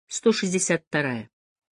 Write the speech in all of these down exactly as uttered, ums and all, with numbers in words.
сто шестьдесят вторая.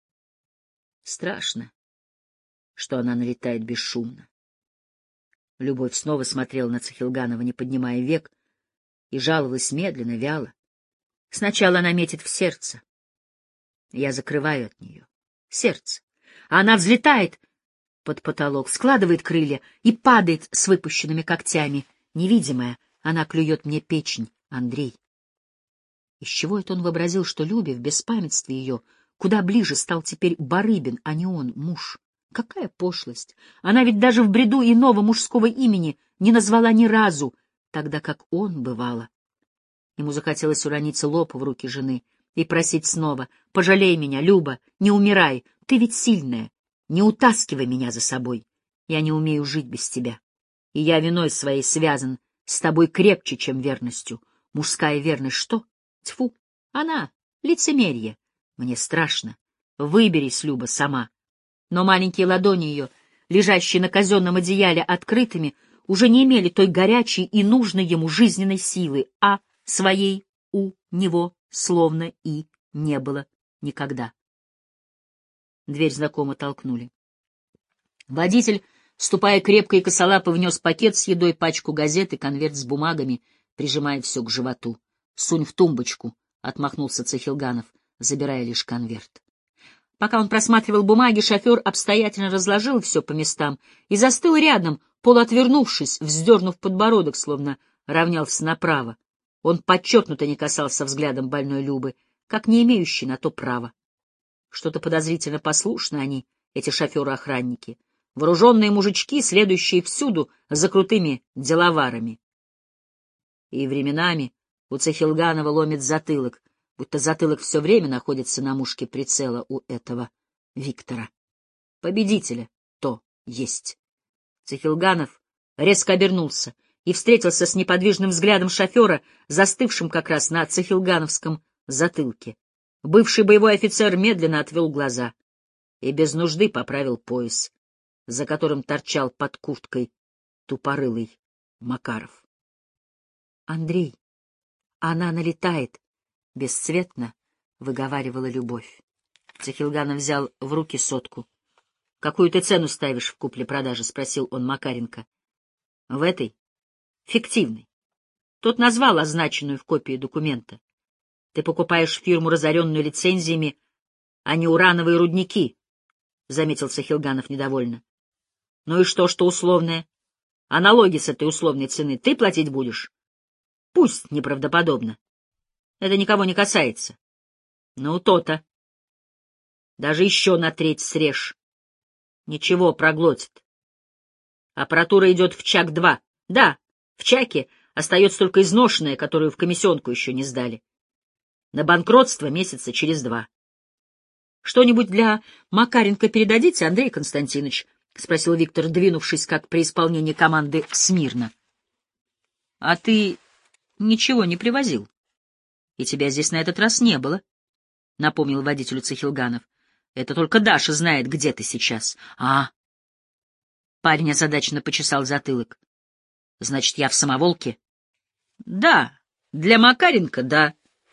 Страшно, что она налетает бесшумно. Любовь снова смотрела на Цахилганова, не поднимая век, и жаловалась медленно, вяло. Сначала она метит в сердце. Я закрываю от нее сердце. А она взлетает под потолок, складывает крылья и падает с выпущенными когтями. Невидимая, она клюет мне печень, Андрей. Из чего это он вообразил, что, любя в беспамятстве ее, куда ближе стал теперь Барыбин, а не он, муж? Какая пошлость! Она ведь даже в бреду иного мужского имени не назвала ни разу, тогда как он, бывало. Ему захотелось уронить лоб в руки жены и просить снова: «Пожалей меня, Люба, не умирай, ты ведь сильная, не утаскивай меня за собой, я не умею жить без тебя, и я виной своей связан с тобой крепче, чем верностью. Мужская верность что? Тьфу, она — лицемерие. Мне страшно. Выберись, Люба, сама». Но маленькие ладони ее, лежащие на казенном одеяле открытыми, уже не имели той горячей и нужной ему жизненной силы, а своей у него словно и не было никогда. Дверь знакомо толкнули. Водитель, ступая крепко и косолапо, внес пакет с едой, пачку газет и конверт с бумагами, прижимая все к животу. «Сунь в тумбочку», — отмахнулся Цахилганов, забирая лишь конверт. Пока он просматривал бумаги, шофер обстоятельно разложил все по местам и застыл рядом, полуотвернувшись, вздернув подбородок, словно равнялся направо. Он подчеркнуто не касался взглядом больной Любы, как не имеющий на то права. Что-то подозрительно послушны они, эти шоферы-охранники, вооруженные мужички, следующие всюду за крутыми деловарами. И временами у Цахилганова ломит затылок, будто затылок все время находится на мушке прицела у этого Виктора. Победителя то есть. Цахилганов резко обернулся и встретился с неподвижным взглядом шофера, застывшим как раз на цахилгановском затылке. Бывший боевой офицер медленно отвел глаза и без нужды поправил пояс, за которым торчал под курткой тупорылый Макаров. — Андрей, она налетает! — бесцветно выговаривала Любовь. Цахилганов взял в руки сотку. — Какую ты цену ставишь в купле-продаже? — спросил он Макаренко. — В этой? — Фиктивной. Тот назвал означенную в копии документа. Ты покупаешь фирму, разоренную лицензиями, а не урановые рудники, — заметил Цахилганов недовольно. — Ну и что, что условное? А налоги с этой условной цены ты платить будешь? Пусть неправдоподобно. Это никого не касается. Ну, то-то. Даже еще на треть срежь. Ничего, проглотит. Аппаратура идет в чак-два. Да, в чаке остается только изношенная, которую в комиссионку еще не сдали. На банкротство месяца через два. — Что-нибудь для Макаренко передадите, Андрей Константинович? — спросил Виктор, двинувшись, как при исполнении команды, смирно. — А ты ничего не привозил? И тебя здесь на этот раз не было, — напомнил водителю Цахилганов. — Это только Даша знает, где ты сейчас. — А? Парень озадаченно почесал затылок. — Значит, я в самоволке? — Да, для Макаренко, да.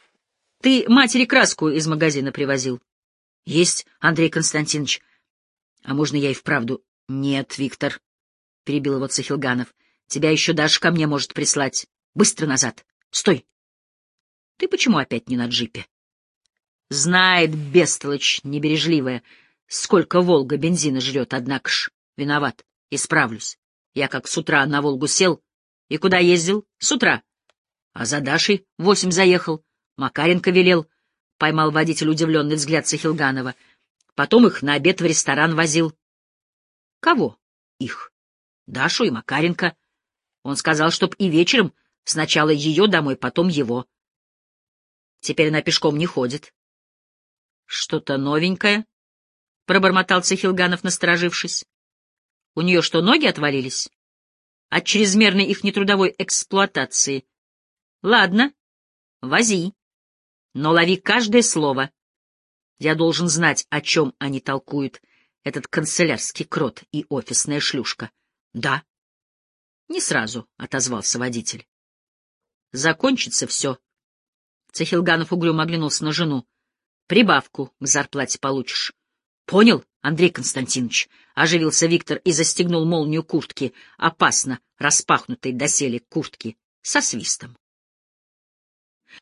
Ты матери краску из магазина привозил? — Есть, Андрей Константинович. — А можно я и вправду? — Нет, Виктор, — перебил его Цахилганов. — Тебя еще Даша ко мне может прислать. Быстро назад. Стой. Ты почему опять не на джипе? Знает, бестолочь небережливая, сколько Волга бензина жрет, однако ж виноват. Исправлюсь. Я как с утра на Волгу сел. И куда ездил? С утра. А за Дашей восемь заехал. Макаренко велел. Поймал водитель удивленный взгляд Цахилганова. Потом их на обед в ресторан возил. Кого? Их. Дашу и Макаренко. Он сказал, чтоб и вечером сначала ее домой, потом его. Теперь она пешком не ходит. — Что-то новенькое? — пробормотал Цахилганов, насторожившись. — У нее что, ноги отвалились? От чрезмерной их нетрудовой эксплуатации. — Ладно, вози. Но лови каждое слово. Я должен знать, о чем они толкуют, этот канцелярский крот и офисная шлюшка. — Да. — Не сразу, — отозвался водитель. — Закончится все. Цахилганов угрюмо оглянулся на жену. Прибавку к зарплате получишь. Понял, Андрей Константинович? Оживился Виктор и застегнул молнию куртки, опасно распахнутой доселе куртки, со свистом.